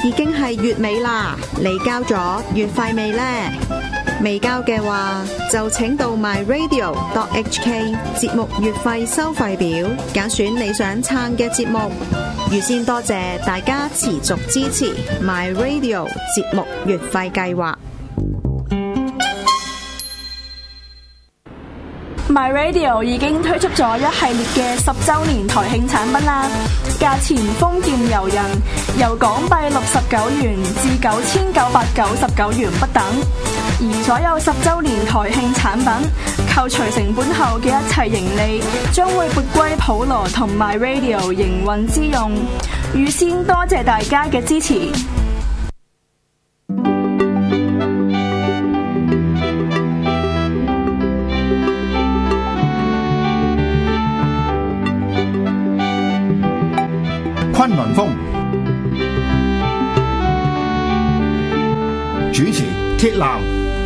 已經係月尾啦，你交咗月費未呢？未交嘅話，就請到 myradio.hk 節目月費收費表，揀選你想撐嘅節目。預先多謝大家持續支持 myradio 節目月費計劃。 My Radio 已經推出咗一系列嘅10週年台慶產品啦，價錢豐儉由人，由港幣69元至9999元不等。而所有10週年台慶產品扣除成本後嘅一切盈利，將會撥歸普羅同 My Radio 營運之用。預先多謝大家嘅支持。 崑崙風主持鐵男，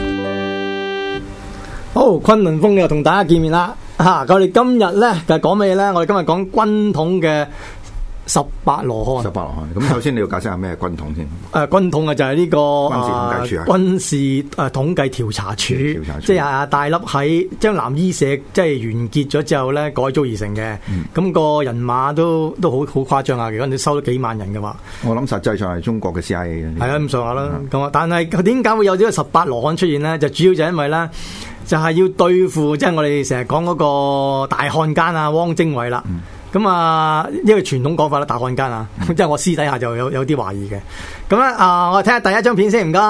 好，崑崙風又同大家見面啦。我哋今日咧就講咩咧？我哋今日講軍統嘅18羅漢。 18羅漢。咁首先你要解釋下咩係軍統先。 軍統啊就係呢個軍事統計處軍事統計調查處，即係阿戴笠喺將藍衣社即係完結咗之後咧改組而成嘅。咁個人馬都好誇張啊！如果你收咗幾萬人嘅話， 我諗實際上係中國嘅 CIA 嘅。 係啊，咁上下啦。咁但係佢點解會有呢個18羅漢出現咧？就主要就因為咧，就係要對付即係我哋成日講嗰個大漢奸啊，汪精衛啦。咁啊，呢個傳統講法啦，大漢奸啊，即係我私底下就有啲懷疑嘅。咁咧我哋睇下第一張片先，唔該。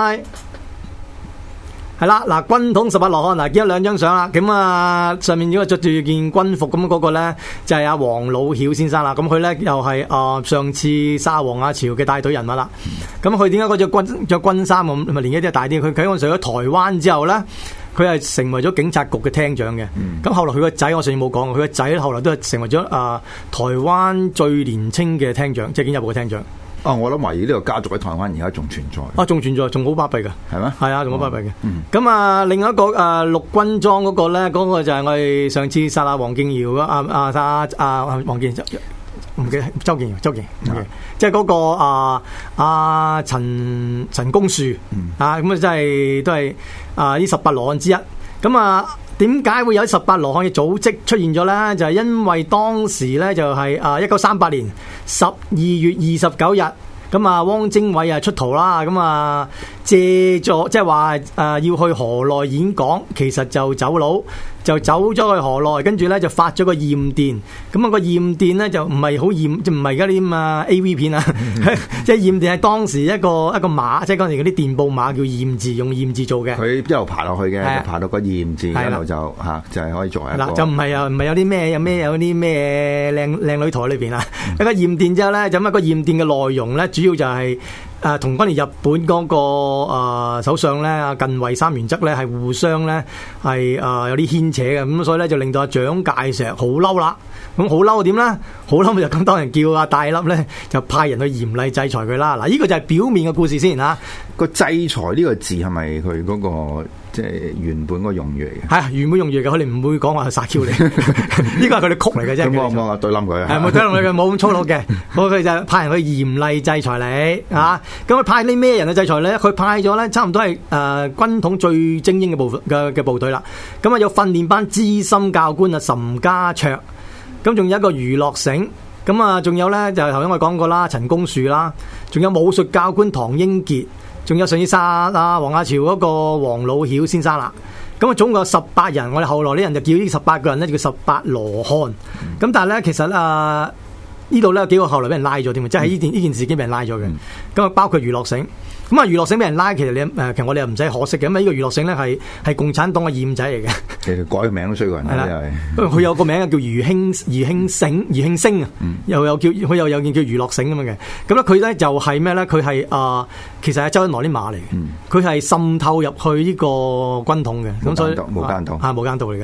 係啦，嗱，軍統18羅漢，嗱，見咗兩張相啦。咁啊，上面如果着住件軍服咁嗰個咧，就係阿黃老曉先生啦。咁佢咧又係上次沙皇阿朝嘅帶隊人物啦。咁佢點解嗰着軍衫咁？咪年紀都大啲。佢喺上咗台灣之後咧，佢係成為咗警察局嘅廳長嘅。咁後來佢個仔，我上次冇講，佢個仔後來都係成為咗台灣最年輕嘅廳長，即係警察部嘅廳長。 我諗懷疑呢個家族喺台灣而家仲存在。仲存在，仲好巴閉㗎。係咩？係啊，仲好巴閉嘅。咁另外一個陸軍裝嗰個咧，嗰個就係我哋上次殺阿黃敬堯黃敬唔記得周敬堯，即係嗰個陳公樹咁啊，真係都係呢18羅漢之一。咁點解會有18羅漢嘅組織出現咗咧？就係因為當時咧就係1938年12月29日，咁汪精衛出逃啦，咁借咗即係話要去河內演講，其實就走佬。就走咗去河內，跟住咧就發咗個驗電，咁個驗電咧就唔係好驗，即唔係而家啲咁AV 片啊，即係驗電係當時一個碼，即係嗰陣時嗰啲電報碼叫驗字，用驗字做嘅。佢一路爬落去嘅，就爬到個驗字，一路就係可以作為一個。嗱，就唔係有啲咩靚女台裏邊啊，一個驗電之後咧，就咁個驗電嘅內容咧，主要就係。同關於日本嗰個首相咧，近衛三原則咧係互相咧係有啲牽扯嘅，咁所以咧就令到蔣介石好嬲啦。咁好嬲點咧？好嬲咪就咁多人叫戴笠咧，就派人去嚴厲制裁佢啦。嗱，呢個就係表面嘅故事先嚇。個制裁呢個字係咪佢嗰個即係原本嗰個用語嚟嘅？係啊，原本用語嘅，佢哋唔會講話係殺 Q 你，呢個係佢哋曲嚟嘅啫。咁我對冧佢，係冇對冧佢嘅，冇咁粗魯嘅。佢就派人去嚴厲制裁你嚇。咁佢派啲咩人去制裁咧？佢派咗咧，差唔多係軍統最精英嘅部隊啦。咁有訓練班資深教官岑家卓。咁仲有一個娛樂醒，咁仲有咧就係頭先我講過啦，陳公樹啦，仲有武術教官唐英傑，仲有上次殺黃亞朝嗰個黃老曉先生啦。咁總共有18人，我哋後來啲人就叫呢18個人咧叫18羅漢。咁但係咧其實呢度咧有幾個後來俾人拉咗添，即係呢件事已經俾人拉咗嘅。咁包括娛樂醒。咁娛樂醒俾人拉，其實其實我哋又唔使可惜嘅，因為呢個娛樂醒咧係共產黨嘅二五仔嚟嘅。其實改個名都衰過人啦，因為佢有個名叫余慶星啊，又有佢又有件叫娛樂醒咁樣嘅。咁咧佢咧就係咩咧？佢係其實係周恩來啲馬嚟嘅，佢係滲透入去呢個軍統嘅，咁所以無間道無間道嚟嘅。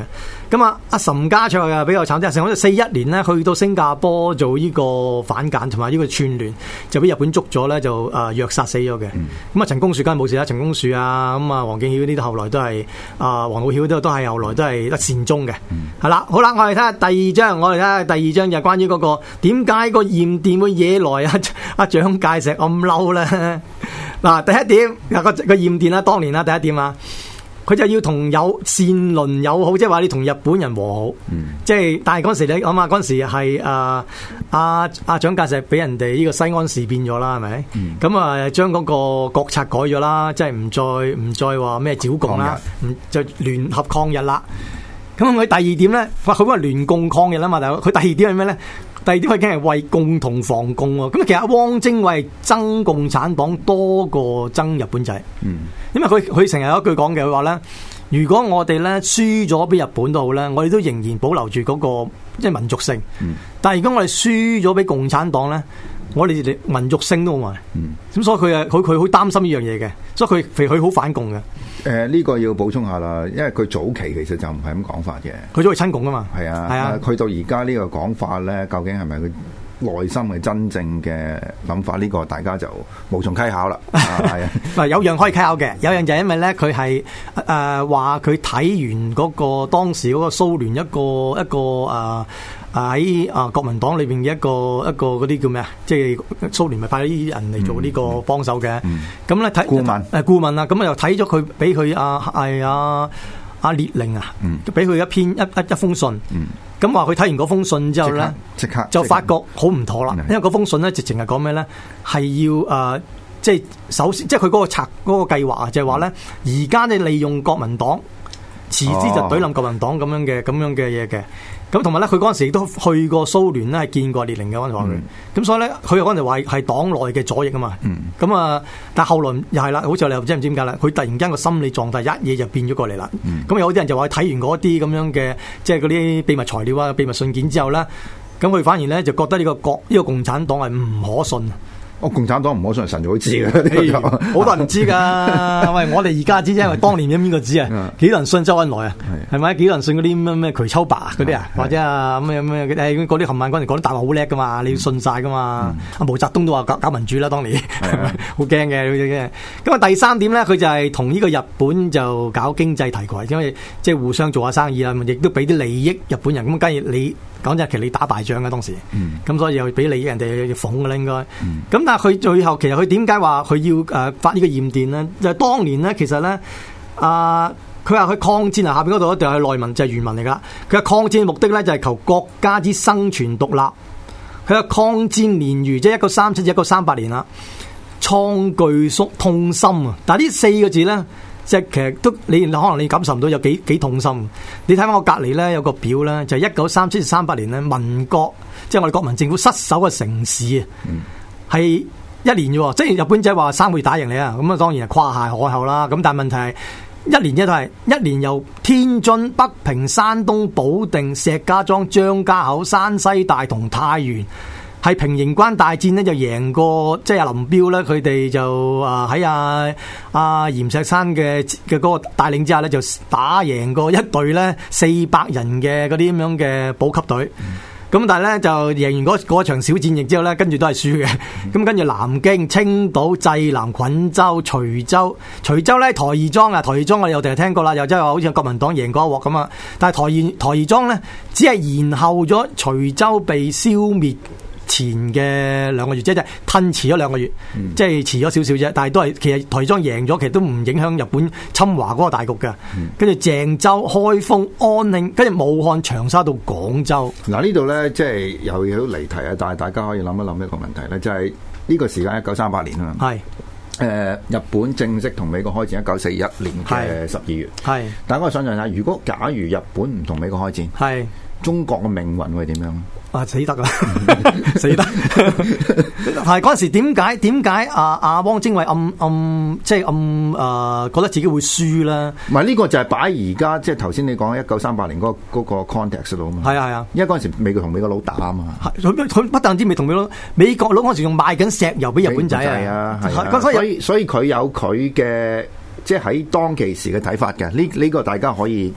咁啊，阿岑家卓啊比較慘啲，成1941年咧去到新加坡做呢個反間同埋呢個串聯，就俾日本捉咗咧，就虐殺死咗嘅。咁啊，陳公樹梗係冇事啦，陳公樹啊，咁啊，黃敬曉呢啲後來都係黃老曉都係後來都係得善終嘅。係啦，好啦，我哋睇下第二章，就係關於嗰個點解個鹽店會惹來阿蔣介石咁嬲咧？嗱，第一點個鹽店啦，當年啦，第一點啊。佢就要同善鄰友好，即係話你同日本人和好，即係但係嗰時你諗下，嗰時係阿蔣介石俾人哋呢個西安事變咗啦，係咪？咁啊將嗰個國策改咗啦，即係唔再話咩剿共啦，就聯合抗日啦。咁佢第二點咧，佢話聯共抗日啦嘛，但係佢第二點係咩咧？第二點佢梗係為共同防共喎。咁其實汪精衛憎共產黨多過憎日本仔，因為佢成日有一句講嘅，佢話咧，如果我哋咧輸咗俾日本都好咧，我哋都仍然保留住嗰個即係民族性。但係如果我哋輸咗俾共產黨咧，我哋民族性都冇埋。咁所以佢好擔心呢樣嘢嘅，所以佢好反共嘅。 呢個要補充下啦，因為佢早期其實就唔係咁講法嘅。佢早期親共啊嘛。係啊，去到而家呢個講法咧，究竟係咪佢內心嘅真正嘅諗法？呢個大家就無從稽考啦。係啊， 嗱有樣可以稽考嘅，有樣就係因為咧，佢係話佢睇完嗰個當時嗰個蘇聯一個喺國民黨裏邊嘅一個嗰啲叫咩啊？即係蘇聯咪派啲人嚟做呢個幫手嘅。咁咧睇顧問啊，咁啊又睇咗佢俾佢阿列寧啊，俾佢一封信。咁話佢睇完嗰封信之後咧，即刻就發覺好唔妥啦。因為嗰封信咧，直情係講咩咧？係要即係首先，即係佢嗰個計劃啊，就係話咧，而家你利用國民黨，遲啲就懟冧國民黨咁樣嘅嘢嘅。咁同埋咧，佢嗰陣時亦都去過蘇聯咧，係見過列寧嘅嗰陣話佢。咁所以咧，佢嗰陣話係黨內嘅左翼啊嘛。咁但係後來又係啦，好似你又唔知點解啦，佢突然間個心理狀態一嘢就變咗過嚟啦。咁有啲人就話睇完嗰啲咁樣嘅，即係嗰啲秘密材料啊、秘密信件之後咧，咁佢反而咧就覺得呢個共產黨係唔可信。 共產黨唔可信，神就會知嘅， 好多人唔知㗎。喂，我哋而家知啫，因為當年有邊個知啊？幾多人信周恩來啊？係咪？幾多人信嗰啲咩瞿秋白啊嗰啲啊？或者啊咩嗰啲冚唪唥嗰陣講啲大話好叻㗎嘛？你要信晒㗎嘛？阿毛澤東都話搞民主啦，當年好驚嘅。咁啊第三點咧，佢就係同呢個日本就搞經濟提攜，因為即係互相做下生意啦，亦都俾啲利益日本人。咁假如你講真，其實你打敗仗嘅當時，咁所以又俾利益人哋捧嘅啦應該。咁但係佢最後其實佢點解話佢要發呢個鹽電咧？就係當年咧，其實咧佢話佢抗戰啊，下邊嗰度一定係內文就係原文嚟噶。佢話抗戰嘅目的咧就係求國家之生存獨立。佢話抗戰年餘即係1937至1938年啦，創具痛心啊！但係呢4個字咧，即係其實都你可能你感受唔到有幾痛心。你睇翻我隔離咧有個表咧，就係1937至38年咧，民國即係我哋國民政府失守嘅城市啊，係1年啫喎，即係日本仔話3個月打贏你啊，咁啊當然係誇下海口啦。咁但係問題係1年都係1年由天津、北平、山東、保定、石家莊、張家口、山西、大同、太原。係平型關大戰呢，就贏過，即係阿林彪咧，佢哋就喺阿閻錫山嘅嗰個帶領之下咧，就打贏過一隊咧400人嘅嗰啲咁樣嘅補給隊。咁但係咧就贏完嗰場小戰役之後咧，跟住都係輸嘅。咁跟住南京、青島、濟南、滾州、徐州咧台兒莊啊，台兒莊我哋又成日聽過啦，又即係話好似國民黨贏過一鑊咁啊。但係台兒莊咧只係延後咗徐州被消滅前嘅2個月，即係褪遲咗2個月，即係遲咗少少啫。但係都係其實台兒莊贏咗，其實都唔影響日本侵華嗰個大局嘅。跟住鄭州、開封、安慶，跟住武漢、長沙到廣州。 嗱呢度咧，即係又要離題啊！但係大家可以諗一諗一個問題咧，就係呢個時間1938年啊。係日本正式同美國開戰1941年嘅12月。係大家可以想象下，如果假如日本唔同美國開戰，係中國嘅命運會點樣？ 死得啦，死得！係嗰陣時點解汪精衛即係覺得自己會輸啦？ 唔係呢個就係擺而家即係頭先你講1938年嗰個 context 度啊嘛。係啊，因為嗰陣時美國同美國佬打啊嘛。 佢不但止未同美國佬嗰陣時仲賣緊石油俾日本仔啊。 所以佢有佢嘅即係喺當其時嘅睇法嘅。呢個大家可以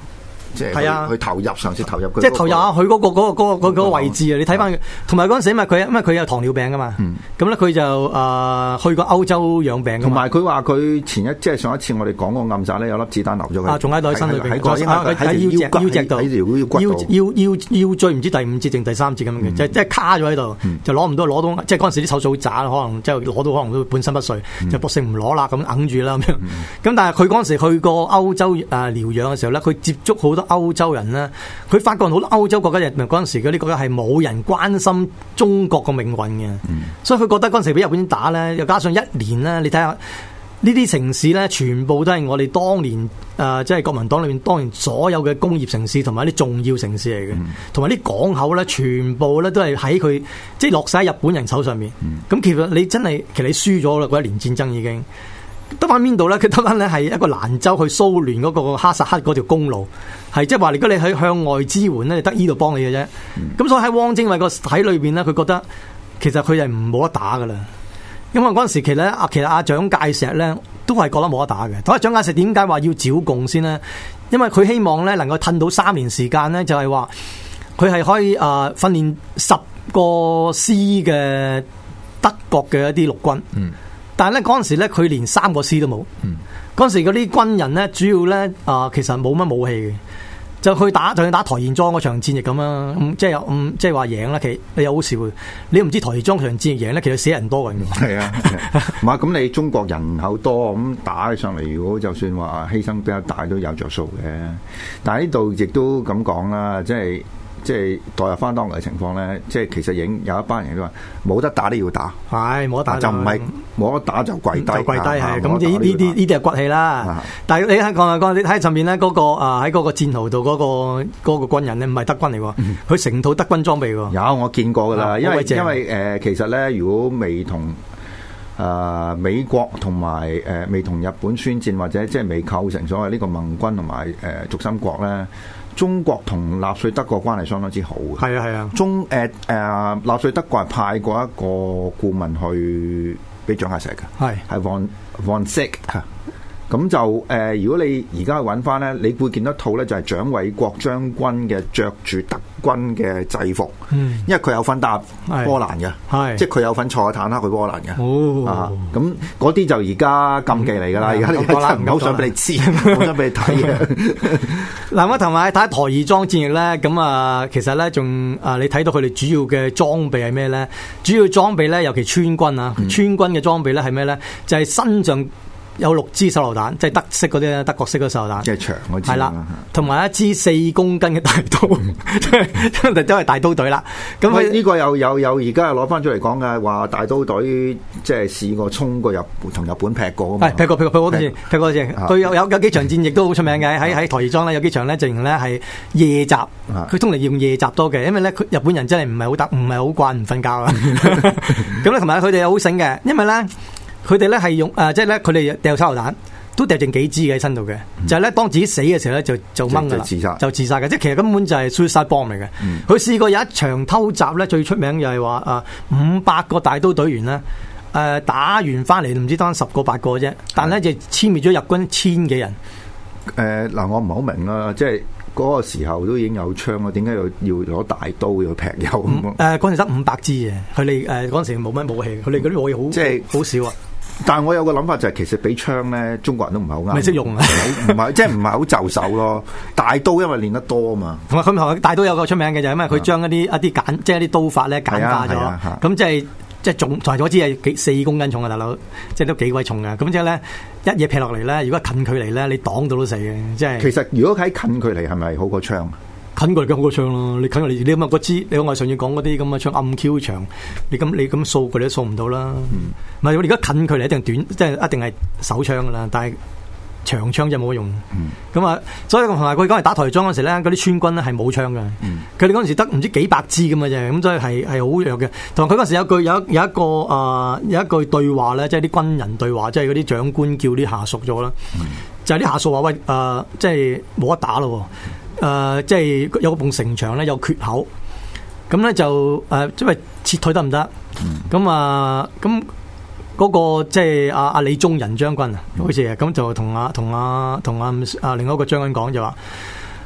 即係去投入嘗試投入佢， 即係投入下佢嗰個位置啊！你睇翻佢，同埋嗰陣時因為佢有糖尿病噶嘛，咁咧佢就去過歐洲養病， 同埋佢話佢即係上一次我哋講個暗殺咧，有粒子彈留咗佢， 仲喺度喺身裏邊， 喺腰脊度， 腰椎唔知第5節定第3節咁樣嘅，即係卡咗喺度，就攞到，即係嗰陣時啲手術好渣，可能即係攞到可能都半身不遂，就索性唔攞啦，咁揞住啦咁樣。咁但係佢嗰陣時去過歐洲療養嘅時候咧，佢接觸好多歐洲人咧，佢發覺好多歐洲國家人民嗰陣時嗰啲國家係冇人關心中國個命運嘅，所以佢覺得嗰陣時俾日本打咧，又加上1年咧，你睇下呢啲城市咧，全部都係我哋當年即係國民黨裏面當年所有嘅工業城市同埋一啲重要城市嚟嘅，同埋啲港口咧，全部咧都係喺佢即係落晒喺日本人手上面。咁其實你真係其實你輸咗啦，嗰1年戰爭已經。得翻邊度咧？佢得翻咧係一個蘭州去蘇聯嗰個哈薩克嗰條公路，係即係話如果你喺向外支援咧，得呢度幫你嘅啫。咁所以喺汪精衛個體裏邊咧，佢覺得其實佢係唔冇得打噶啦。因為嗰陣時其實阿蔣介石咧都係覺得冇得打嘅。咁阿蔣介石點解話要剿共先呢？因為佢希望咧能夠褪到3年時間咧，就係話佢係可以訓練10個師嘅德國嘅一啲陸軍。但係咧嗰陣時咧，佢連3個師都冇。嗰陣時嗰啲軍人咧，主要咧其實冇乜武器嘅，就去打台兒莊嗰場戰役咁啦。即係話贏啦。其實你又好笑，你唔知台兒莊場戰役贏咧，其實死人多嘅。 係啊，唔係咁你中國人口多咁打起上嚟，如果就算話犧牲比較大都有着數嘅。但係呢度亦都咁講啦，即係代入翻當年嘅情況咧，即係其實已經有一班人都話冇得打都要打， 係冇得打就唔係冇得打就跪低， 係咁呢啲係骨氣啦。但係你睇你睇上面咧嗰個喺嗰個戰壕度嗰個軍人咧，唔係德軍嚟喎，佢成套德軍裝備喎。 有我見過㗎啦，因為其實咧，如果未同美國同埋未同日本宣戰，或者即係未構成所謂呢個盟軍同埋軸心國咧。中國同納粹德國關係相當之好嘅，係啊。納粹德國係派過一個顧問去俾蔣介石嘅，係 von Zech 嚇。咁就如果你而家去揾翻咧，你會見到一套咧，就係蔣緯國將軍嘅着住德軍嘅制服，因為佢有份搭波蘭嘅，即係佢有份坐坦克去波蘭嘅。咁嗰啲就而家禁忌嚟㗎啦，而家你真係唔好想俾你知，好想俾你睇嘅。 嗱，我同埋睇台兒莊戰役咧，咁其實咧仲你睇到佢哋主要嘅裝備係咩咧？主要裝備咧，尤其川軍啊，川軍嘅裝備咧係咩咧？就係身上有6支手榴彈，即係德式嗰啲德國式嗰手榴彈， 即係長嗰支。係啦， 同埋一支4公斤嘅大刀，都係大刀隊啦。咁呢個有而家又攞翻出嚟講嘅，話大刀隊即係試過衝過同日本劈過啊嘛。劈過好多次， 佢有幾場戰役都好出名嘅。喺台兒莊咧有幾場咧，直情咧係夜襲，佢通常用夜襲多嘅，因為咧日本人真係唔係好慣唔瞓覺啊。咁咧同埋佢哋又好醒嘅，因為咧。佢哋咧係用即係咧，佢哋掉手榴彈都掉剩幾支嘅喺身度嘅，就係咧當自己死嘅時候咧就掹噶啦，就自殺嘅，即係其實根本就係 suicide bomb 嚟嘅。佢試過有一場偷襲咧，最出名就係話500個大刀隊員咧打完翻嚟唔知當10個8個啫，但係咧就殲滅咗日軍1000幾人。 嗱，我唔係好明啦，即係嗰個時候都已經有槍啦，點解要攞大刀要劈友咁？ 嗰陣時得500支嘅，佢哋嗰陣時冇乜武器，佢哋嗰啲武器好即係好少啊。 但係我有個諗法就係，其實俾槍咧，中國人都唔係好啱， 未識用啊， 唔係即係唔係好就手咯。大刀因為練得多啊嘛， 同埋佢大刀有個出名嘅就係因為佢將一啲即係一啲刀法咧簡化咗，咁即係重裁咗支係4公斤重啊，大佬，即係都幾鬼重啊。咁即係咧一嘢劈落嚟咧，如果近距離咧，你擋到都死嘅，即係。其實如果喺近距離係咪好過槍？ 近距離梗好過槍咯，你近距離你咁啊嗰支，你我上次講嗰啲咁嘅槍暗 Q 長，你咁掃佢哋都掃唔到啦。唔係我而家近距離一定短，即係一定係手槍噶啦，但係長槍就冇用。咁啊，所以同埋佢講係打台兒莊嗰時咧，嗰啲川軍咧係冇槍嘅，佢哋嗰陣時得唔知幾百支咁嘅啫，咁所以係好弱嘅。同埋佢嗰陣時有一句對話咧，即係啲軍人對話，即係嗰啲長官叫啲下屬咗啦，就係啲下屬話喂即係冇得打咯。即係有埲城牆咧有缺口，咁咧就因為撤退得唔得？咁咁嗰個即係阿李宗仁將軍啊，好似咁就同另外一個將軍講就話：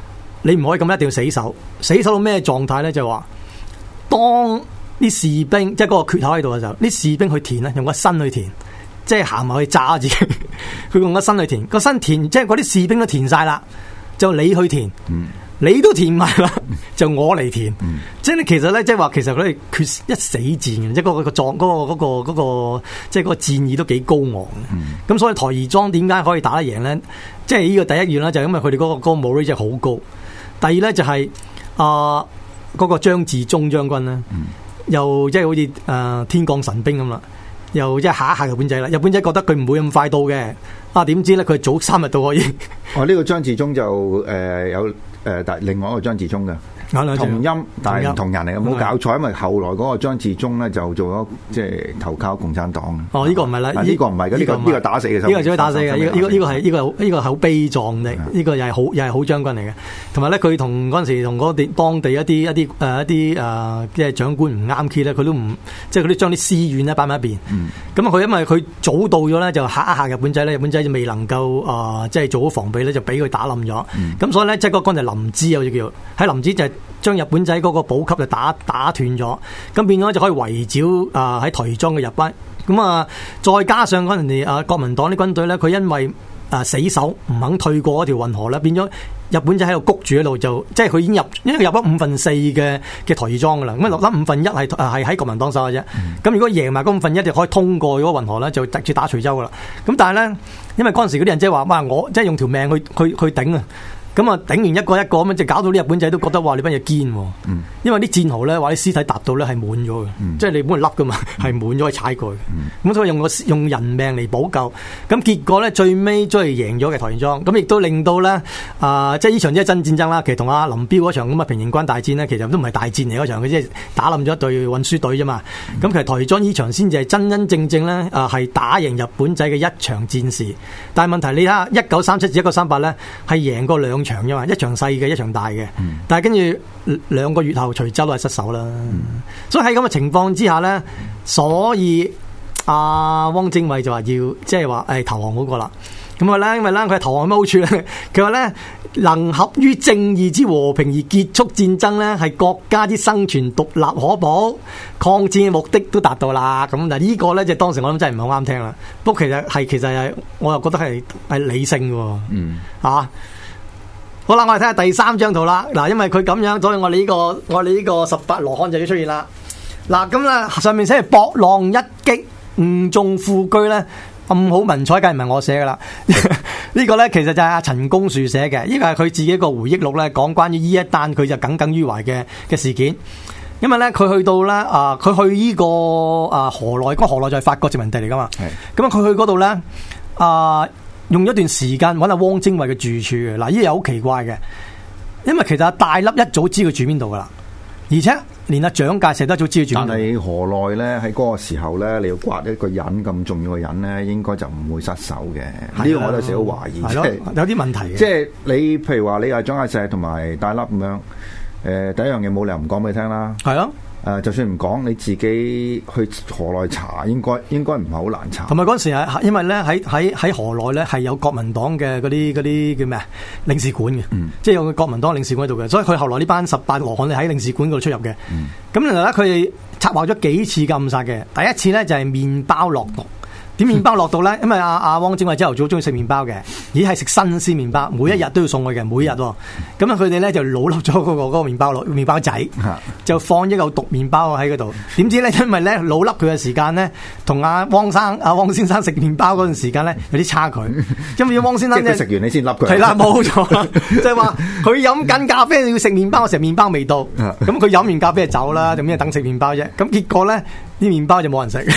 你唔可以咁一定要死守。死守到咩狀態咧？就話當啲士兵即係嗰個缺口喺度嘅時候，啲士兵去填咧，用個身去填，即係行埋去炸自己。佢用個身去填，個身填即係嗰啲士兵都填晒啦，就你去填。你都填埋啦，就我嚟填，即係其實咧，即係話其實佢哋決一死戰嘅，即係嗰個即係嗰個戰意都幾高昂。咁所以台兒莊點解可以打得贏咧？即係呢個第一樣啦，就係因為佢哋嗰個武力值好高。第二咧就係嗰個張自忠將軍咧，又即係好似天降神兵咁啦，又即係嚇一嚇日本仔啦。日本仔覺得佢唔會咁快到嘅，點知咧佢早3日到可以。呢個張自忠就有。但另外一個張自忠嘅同音，但係唔同人嚟嘅，冇搞錯。因為後來嗰個張自忠咧就做咗即係投靠共產黨。 呢個唔係啦， 呢個唔係嘅，呢個打死嘅， 呢個只可以打死嘅。呢個係好悲壯嘅，呢個又係好將軍嚟嘅。同埋咧，佢同嗰陣時同嗰當地一啲即係長官唔啱 key 咧，佢都唔即係佢都將啲私怨咧擺埋一邊。咁佢因為佢早到咗咧，就嚇一嚇日本仔咧，日本仔就未能夠即係做好防備咧，就俾佢打冧咗。咁所以咧，即係嗰個就林芝好似叫喺林芝就係將日本仔嗰個補給就打斷咗，咁變咗就可以圍剿喺台兒莊嘅日軍。咁再加上嗰陣時國民黨啲軍隊咧，佢因為死守唔肯退過嗰條運河咧，變咗日本仔喺度谷住喺度，就即係佢已經因為入咗5/4嘅台兒莊噶啦，咁落得1/5係喺國民黨手嘅啫。咁如果贏埋嗰1/5就可以通過嗰個運河咧，就直接打徐州噶啦。咁但係咧，因為嗰陣時嗰啲人即係話，哇！我即係用條命去頂啊！咁頂完一個咁樣，就搞到啲日本仔都覺得話你班嘢堅喎。因為啲戰壕咧，話啲屍體搭到咧係滿咗嘅，即係你本嚟笠噶嘛，係滿咗去踩過去。咁所以用人命嚟補救，咁結果咧最尾都係贏咗嘅台兒莊。咁亦都令到咧即係呢場即係真戰爭啦。其實同阿林彪嗰場咁平型關大戰咧，其實都唔係大戰嚟嗰場，佢即係打冧咗一隊運輸隊啫嘛。咁其實台兒莊呢場先至係真正咧係打贏日本仔嘅一場戰事。但係問題你睇下1937至1938咧係贏過2場啫嘛，一場細嘅，一場大嘅。但係跟住2個月後，徐州都係失守啦。所以喺咁嘅情況之下咧，所以汪精衛就話要即係話投降嗰個啦。咁因為咧佢投降有咩好處咧？佢話咧能合於正義之和平而結束戰爭咧，係國家之生存獨立可保，抗戰嘅目的都達到啦。咁但係呢個咧，即係當時我諗真係唔係好啱聽啦。不過其實係我又覺得係理性嘅。好啦，我哋睇下第3張圖啦。嗱，因為佢咁樣，所以我哋呢個18羅漢就要出現啦。嗱，咁啦，上面寫博浪一擊，誤中副車咧，咁好文采，梗係唔係我寫噶啦。呢個咧其實就係阿陳公樹寫嘅，呢個係佢自己一個回憶錄咧，講關於呢一單佢就耿耿於懷嘅事件。因為咧佢去到咧佢去呢個河內，河內就係法國殖民地嚟噶嘛。咁佢去嗰度咧用咗一段時間揾阿汪精衛嘅住處嘅。嗱，呢嘢好奇怪嘅，因為其實阿大粒一早知佢住邊度噶啦，而且連阿蔣介石都一早知佢住邊度。但係河內咧喺嗰個時候咧，你要刮一個人咁重要嘅人咧，應該就唔會失手嘅。呢個我都成日好懷疑，即係有啲問題嘅。 即係你譬如話你係蔣介石同埋大粒咁樣，第一樣嘢冇理由唔講俾你聽啦。係咯。就算唔講，你自己去河內查，應該唔係好難查。同埋嗰陣時係因為咧喺河內咧係有國民黨嘅嗰啲叫咩領事館嘅，即係有個國民黨領事館喺度嘅，所以佢後來呢班18羅漢咧喺領事館嗰度出入嘅。咁然後咧佢哋策劃咗幾次暗殺嘅，第一次咧就係麵包落毒。點麵包落到咧？因為阿汪精衛朝頭早中意食麵包嘅，而係食新鮮麵包，每一日都要送去嘅，每日。咁佢哋咧就老笠咗嗰個麵包仔，就放一嚿毒麵包喺嗰度。點知咧，因為咧老笠佢嘅時間咧，同阿汪先生食麵包嗰陣時間咧有啲差距。因為汪先生即係食完你先笠佢。係啦，冇錯，即係話佢飲緊咖啡要食麵包嘅時候，麵包未到，咁佢飲完咖啡就走啦，做咩等食麵包啫？咁結果咧。啲麵包就冇人食，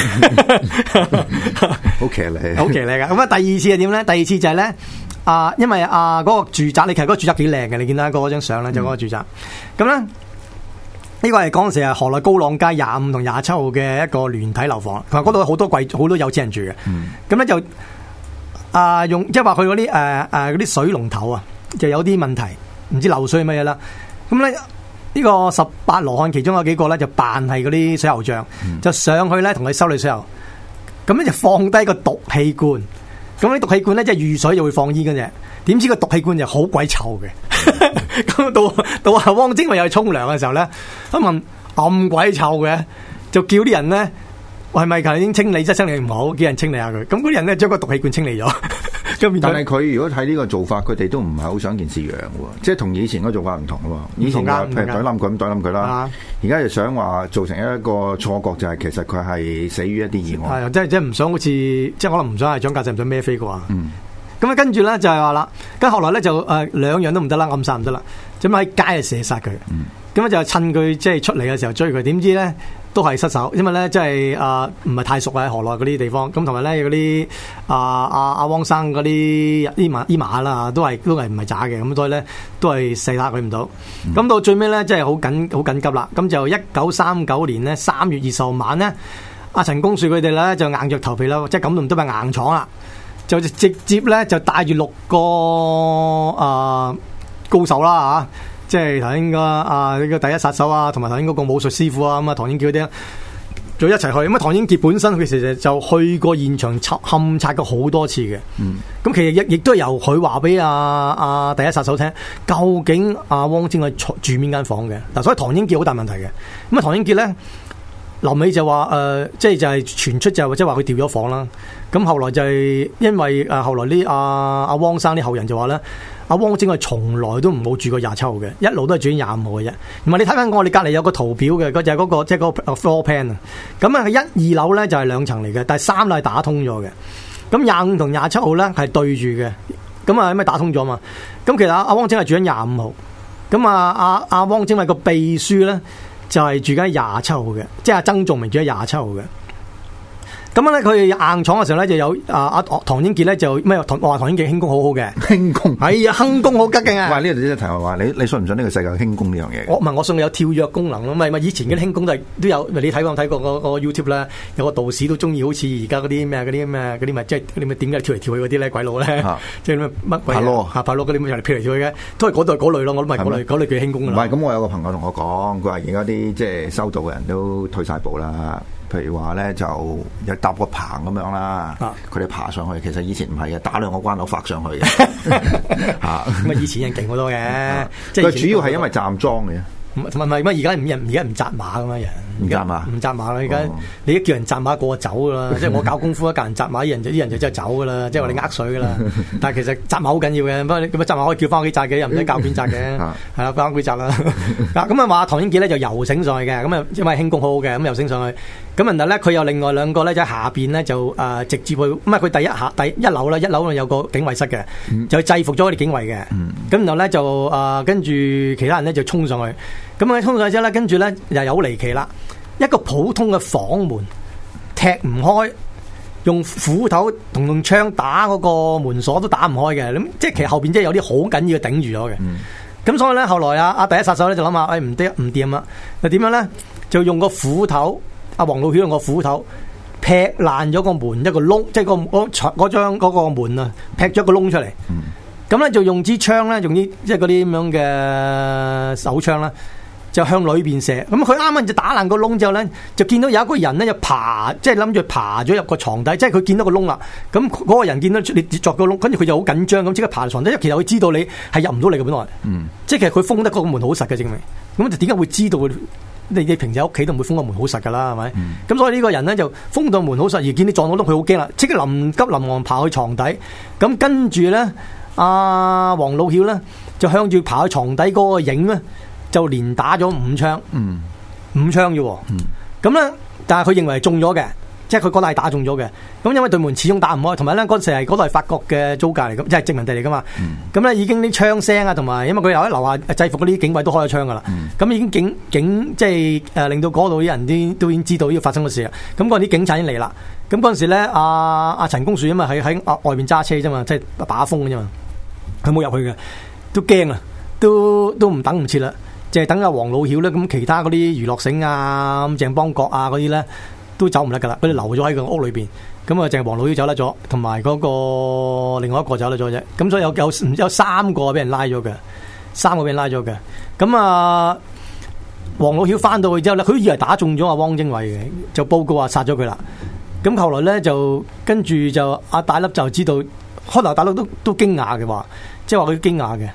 好騎呢， 好騎呢㗎。咁第二次係點咧？第二次就係咧，因為嗰個住宅，你其實嗰個住宅幾靚嘅，你見到嗰張相咧，就嗰個住宅。咁咧，呢個係嗰陣時係河內高朗街25同27號嘅一個聯體樓房，同埋嗰度好多有錢人住嘅。咁咧就用即係話佢嗰啲水龍頭啊，就有啲問題，唔知漏水乜嘢啦。咁咧。呢個18羅漢其中有幾個咧就扮係嗰啲水喉匠，就上去咧同佢修理水喉，咁咧就放低個毒氣罐，咁啲毒氣罐咧即係遇水就會放煙嘅啫，點知個毒氣罐就好鬼臭嘅， 咁到阿汪精衛又去沖涼嘅時候咧，一問咁鬼臭嘅，就叫啲人咧，係咪頭先清理即係清理唔好，叫人清理下佢。咁嗰啲人咧將個毒氣罐清理咗。 但係佢如果睇呢個做法，佢哋都唔係好想件事揚喎，即係同以前嗰做法唔同喎。以前話譬如懟冧佢咁懟冧佢啦，而家就想話造成一個錯覺，就係其實佢係死於一啲意外。係啊， 即係唔想好似即係可能唔想係蔣介石唔想孭飛啩。咁啊跟住咧就係話啦，跟後來咧就兩樣都唔得啦，暗殺唔得啦，咁喺街就射殺佢。咁就趁佢即係出嚟嘅時候追佢，點知咧都係失手，因為咧即係唔係太熟喺河內嗰啲地方，咁同埋咧嗰啲阿汪生嗰啲伊馬啦，都係唔係渣嘅，咁所以咧都係射殺佢唔到。咁到最尾咧即係好緊急啦，咁就1939年咧3月20號晚咧，阿陳公樹佢哋咧就硬着頭皮啦，即係感動都係硬闖啦，就直接咧就帶住6個高手啦嚇。即係頭先呢個第一殺手啊，同埋頭先嗰個武術師傅啊，咁啊唐英傑嗰啲，就一齊去。咁啊唐英傑本身佢其實就去過現場勘察過好多次嘅。咁其實亦都係由佢話俾第一殺手聽，究竟汪精衛住邊間房嘅。嗱，所以唐英傑好大問題嘅。咁啊唐英傑咧臨尾就話即係就係傳出就即係話佢調咗房啦。咁後來就係因為後來啲阿汪生啲後人就話咧。阿汪精衛從來都唔冇住過27號嘅，一路都係住25號嘅啫。同埋你睇翻我哋隔離有個圖表嘅，嗰就係嗰個即係嗰個 floor plan 啊。咁啊，佢1、2樓咧就係2層嚟嘅，但係3樓係打通咗嘅。咁25同27號咧係對住嘅。咁啊，因為打通咗嘛。咁其實阿汪精衛住緊25號。咁阿汪精衛個秘書咧就係住緊27號嘅，即係阿曾仲明住緊27號嘅。咁咧，佢硬闖嘅時候咧，就有唐英傑咧就咩？話唐英傑輕功好好嘅， 輕功係啊，輕功好吉勁啊！ 喂，呢度啲題外話，你信唔信呢個世界輕功呢樣嘢？ 我信有跳躍功能咯，咪以前嗰啲輕功都有，你睇過個 YouTube 咧，有個道士都中意好似而家嗰啲咩嗰啲咪即係嗰啲咪點解跳嚟跳去嗰啲咧鬼佬咧，即係乜鬼拍攞嗰啲咪嚟跳嚟跳去嘅，都係嗰類咯，我都咪嗰類叫輕功㗎啦。 唔係，咁我有個朋友同我講，佢話而家啲即係修道嘅人都退晒步啦。譬如話咧，就有搭個棚咁樣啦，佢哋爬上去。其實以前唔係嘅，打2個關口發上去嘅嚇。 咁啊，以前人勁好多嘅， 即係主要係因為站樁嘅。 唔係乜？而家唔紮馬噶嘛人？ 唔紮馬？唔紮馬啦！而家你一叫人紮馬，個個走噶啦。即係我搞功夫一教人紮馬，啲人就真係走噶啦。即係話你呃水噶啦。但係其實紮馬好緊要嘅，不過咁紮馬可以叫翻屋企紮嘅，又唔使教片紮嘅。係啦，翻屋企紮啦。咁啊話唐英傑咧就游繩上去嘅，咁啊因為輕功好好嘅，咁游繩上去。咁然後咧佢有另外2個咧，就喺下邊咧就直接去，咁啊佢第一樓啦，1樓有個警衛室嘅，就制服咗我哋警衛嘅。咁然後咧就跟住其他人咧就衝上去。咁啊，衝上去之後咧，跟住咧又有離奇啦！一個普通嘅房門踢唔開，用斧頭同用槍打嗰個門鎖都打唔開嘅。咁即係其實後邊即係有啲好緊要嘅頂住咗嘅。咁所以咧，後來第一殺手咧就諗下，唔掂啦！就點樣咧？就用個斧頭，黃老曉用個斧頭劈爛咗個門一個窿，即係嗰張嗰個門啊，劈咗個窿出嚟。咁咧就用支槍咧，用啲即係嗰啲咁樣嘅手槍啦。就向裏邊射，咁佢啱啱就打爛個窿之後咧，就見到有一個人咧就爬，即係諗住爬咗入個床底，即係佢見到個窿啦。咁嗰個人見到你跌咗個窿，跟住佢就好緊張咁，即刻爬床底。因為其實佢知道你係入唔到嚟嘅本來，即係其實佢封得嗰個門好實嘅，證明。咁就點解會知道你平時喺屋企都唔會封個門好實噶啦，係咪？咁所以呢個人咧就封到門好實，而見你撞到窿，佢好驚啦，即刻臨急臨忙爬去床底。咁跟住咧，阿黃老曉咧就向住爬去床底嗰個影咧。就連打咗5槍，5槍啫喎。咁咧，但係佢認為係中咗嘅，即係佢覺得係打中咗嘅。咁因為對門始終打唔開，同埋咧嗰時係嗰度係法國嘅租界嚟，咁即係殖民地嚟噶嘛。咁咧已經啲槍聲啊，同埋因為佢又喺樓下制服嗰啲警衛都開咗槍噶啦。咁已經警即係令到嗰度啲人都已經知道呢個發生嘅事啦。咁嗰啲警察已經嚟啦。咁嗰陣時咧，阿陳公樹因為喺外邊揸車啫嘛，即係把風嘅啫嘛，佢冇入去嘅，都驚啊，都唔等唔切啦。就係等阿黃老曉咧，咁其他嗰啲娛樂醒啊、鄭邦國啊嗰啲咧，都走唔甩噶啦，佢哋留咗喺個屋裏邊。咁啊，淨係黃老曉走甩咗，同埋嗰個另外一個走甩咗啫。咁所以有3個俾人拉咗嘅，3個俾人拉咗嘅。咁啊，黃老曉翻到去之後咧，佢以為打中咗阿汪精衛嘅，就報告話殺咗佢啦。咁後來咧就跟住就阿大粒就知道，開頭大粒都驚訝嘅話，即係話佢驚訝嘅。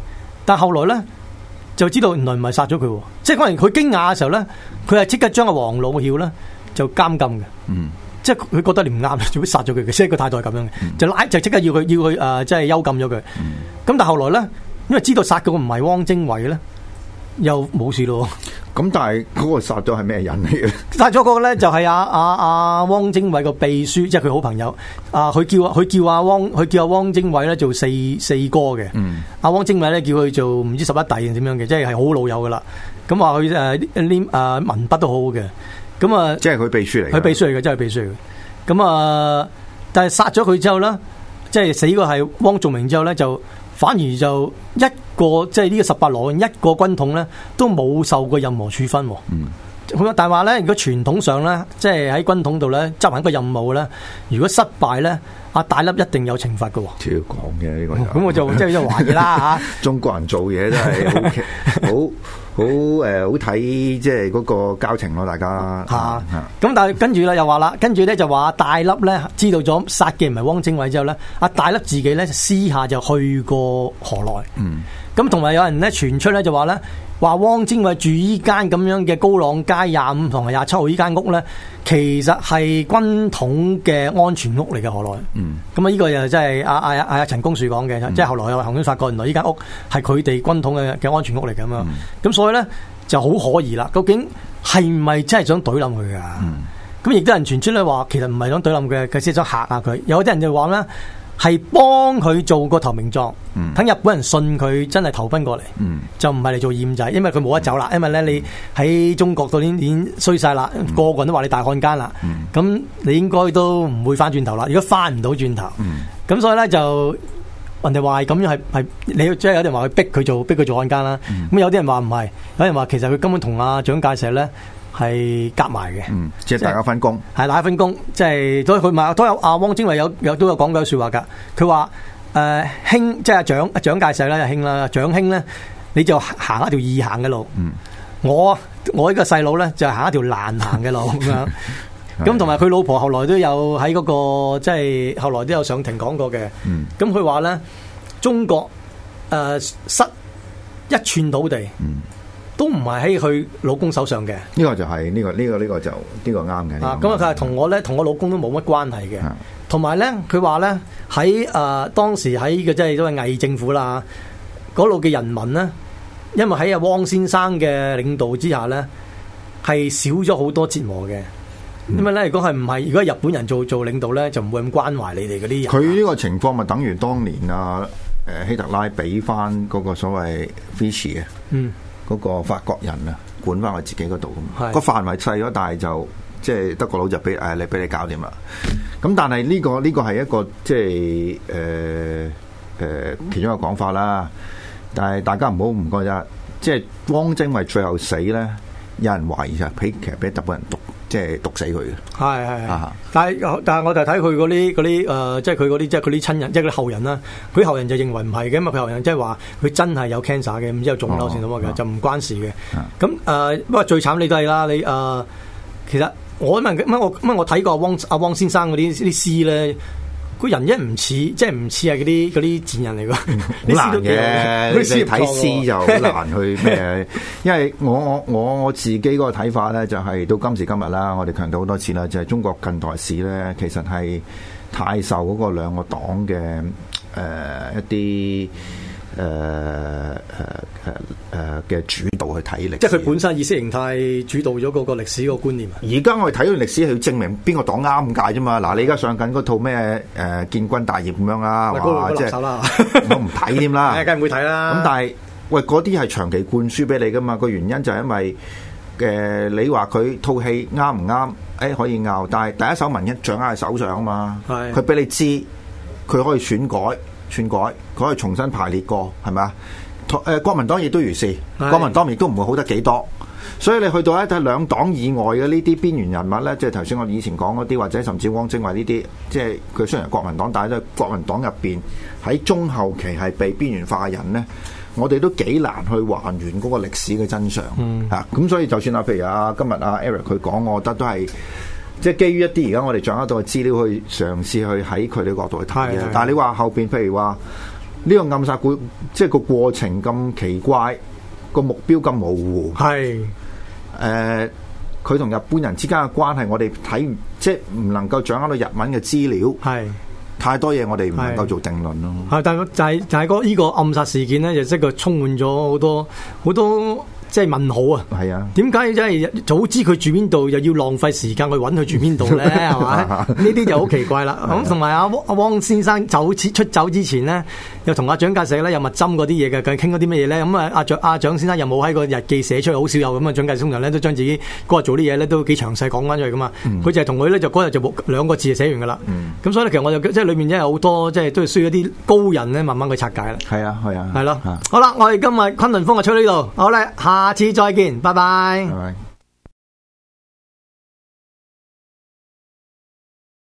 但後來咧就知道原來唔係殺咗佢，即係可能佢驚訝嘅時候咧，佢係即刻將阿黃老曉咧就監禁嘅。即係佢覺得你唔啱，做咩殺咗佢嘅？即係個態度係咁樣嘅，就即刻要佢即係幽禁咗佢。咁但係後來咧，因為知道殺嗰個唔係汪精衛咧，又冇事咯。 咁但係嗰個殺咗係咩人嚟嘅？ 殺咗嗰個咧就係阿汪精衛個秘書，即係佢好朋友。佢叫阿汪精衛咧做四哥嘅。阿汪精衛咧叫佢做唔知11弟定點樣嘅，即係好老友噶啦。咁話佢文筆都好好嘅。咁啊， 即係佢秘書嚟， 佢秘書嚟嘅，真係秘書嚟嘅。咁啊，但係殺咗佢之後咧，即係死個係汪仲明之後咧，就反而就一個即係呢個18羅一個軍統咧，都冇受過任何處分。但係話咧，如果傳統上咧，即係喺軍統度咧執行一個任務咧，如果失敗咧，阿大粒一定有懲罰嘅。 照講嘅呢個， 咁我就即係懷疑啦嚇。 中國人做嘢都係好睇，即係嗰個交情咯，大家咁但係跟住啦，又話啦，跟住咧就話大粒咧知道咗殺嘅唔係汪精衛之後咧，阿大粒自己咧私下就去過河內。咁同埋有人咧傳出咧就話咧，話汪精衛住依間咁樣嘅高朗街25同埋27號依間屋咧，其實係軍統嘅安全屋嚟嘅河內。咁啊呢個又真係阿陳公樹講嘅，即係後來有行官發覺原來呢間屋係佢哋軍統嘅安全屋嚟嘅嘛。咁所以咧就好可疑啦，究竟係唔係真係想懟冧佢㗎？咁亦都有人傳出咧話，其實唔係想懟冧佢，佢先想嚇下佢。有啲人就話咧，係幫佢做個投名狀，等日本人信佢真係投奔過嚟，就唔係嚟做驗仔，因為佢冇得走啦。因為咧你喺中國度已經衰晒啦，個個人都話你大漢奸啦，咁你應該都唔會翻轉頭啦。如果翻唔到轉頭，咁所以咧就人哋話係咁樣係你即係有啲人話佢逼佢做漢奸啦。咁有啲人話唔係，有人話其實佢根本同阿蔣介石咧係夾埋嘅， 即係大家分工， 係大家分工，即係所以佢咪都有阿汪精衛都有講過說話噶。佢話兄，即係阿蔣介石咧就兄啦，蔣兄咧你就行一條易行嘅路，我呢個細佬咧就行一條難行嘅路咁樣。咁同埋佢老婆後來都有喺嗰個即係後來都有上庭講過嘅。咁佢話咧中國失一寸土地。都唔係喺佢老公手上嘅， 呢個就係呢個就呢個啱嘅。咁啊， 佢係同我老公都冇乜關係嘅。同埋咧，佢話咧喺當時喺嘅即係都係偽政府啦，嗰度嘅人民咧，因為喺阿汪先生嘅領導之下咧，係少咗好多折磨嘅。因為咧，如果日本人做領導咧，就唔會咁關懷你哋嗰啲人。 佢呢個情況咪等於當年希特拉俾翻嗰個所謂 Vichy 嘅。嗰個法國人啊，管翻我自己嗰度咁，個範圍細咗，但係就即係德國佬就俾你搞掂啦。咁但係呢個係一個即係其中一個講法啦。但係大家唔好唔覺啫，即係汪精衛最後死咧，有人懷疑就係其實俾日本人毒死佢嘅。 係但係我就睇佢嗰啲即係佢嗰啲親人，即係佢啲後人啦。佢啲後人就認為唔係嘅，因為佢後人即係話佢真係有 cancer 嘅，咁之後腫瘤先咁嘅，就唔關事嘅。咁不過最慘你都係啦，你其實我睇過阿汪先生嗰啲詩咧。個人一唔似，即係唔似係嗰啲賤人嚟㗎， 好難嘅。你睇詩就好難去咩？因為我自己嗰個睇法咧，就係到今時今日啦，我哋強調好多次啦，就係中國近代史咧，其實係太受嗰個兩個黨嘅一啲嘅主導去睇歷史， 即係佢本身意識形態主導咗嗰個歷史個觀念。 而家我哋睇到歷史係要證明邊個黨啱咁解啫嘛。嗱，你而家上緊嗰套咩建軍大業咁樣啊，哇！即係我唔睇添啦， 梗係唔會睇啦。 咁但係喂，嗰啲係長期灌輸俾你噶嘛。個原因就係因為你話佢套戲啱唔啱？可以拗，但係第一手文一掌握喺手上啊嘛。佢俾你知，佢可以篡改，佢可以重新排列過，係咪啊？國民黨亦都如是，國民黨亦都唔會好得幾多，所以你去到睇兩黨以外嘅呢啲邊緣人物咧，即係頭先我以前講嗰啲，或者甚至汪精衛呢啲，即係佢雖然係國民黨，但係都係國民黨入邊喺中後期係被邊緣化嘅人咧，我哋都幾難去還原嗰個歷史嘅真相嚇。咁所以就算譬如今日Eric 佢講，我覺得都係即係基於一啲而家我哋掌握到嘅資料去嘗試去喺佢哋角度去睇嘅。但係你話後邊譬如話呢個暗殺即係個過程咁奇怪，個目標咁模糊。係佢同日本人之間嘅關係，我哋睇唔即係唔能夠掌握到日文嘅資料。係太多嘢，我哋唔能夠做定論咯。 係，但係就係呢個暗殺事件咧，就即係充滿咗好多。即係問號啊！係啊，點解真係早知佢住邊度，又要浪費時間去揾佢住邊度咧？係咪？呢啲就好奇怪啦。咁同埋阿汪先生出走之前咧，又同阿蔣介石咧有密針嗰啲嘢嘅，佢傾嗰啲乜嘢咧？咁阿蔣先生又冇喺個日記寫出嚟，好少有咁啊！蔣介石通常咧都將自己嗰日做啲嘢咧都幾詳細講翻出嚟噶嘛。佢就係同佢咧就嗰日就冇2個字就寫完噶啦。咁所以其實我就即係裏面真係好多即係都係需要一啲高人咧慢慢去拆解啦。係啊，係啊，係咯。好啦，我哋今日崑崙風就吹到呢度，好咧，下次再見，拜拜。拜拜。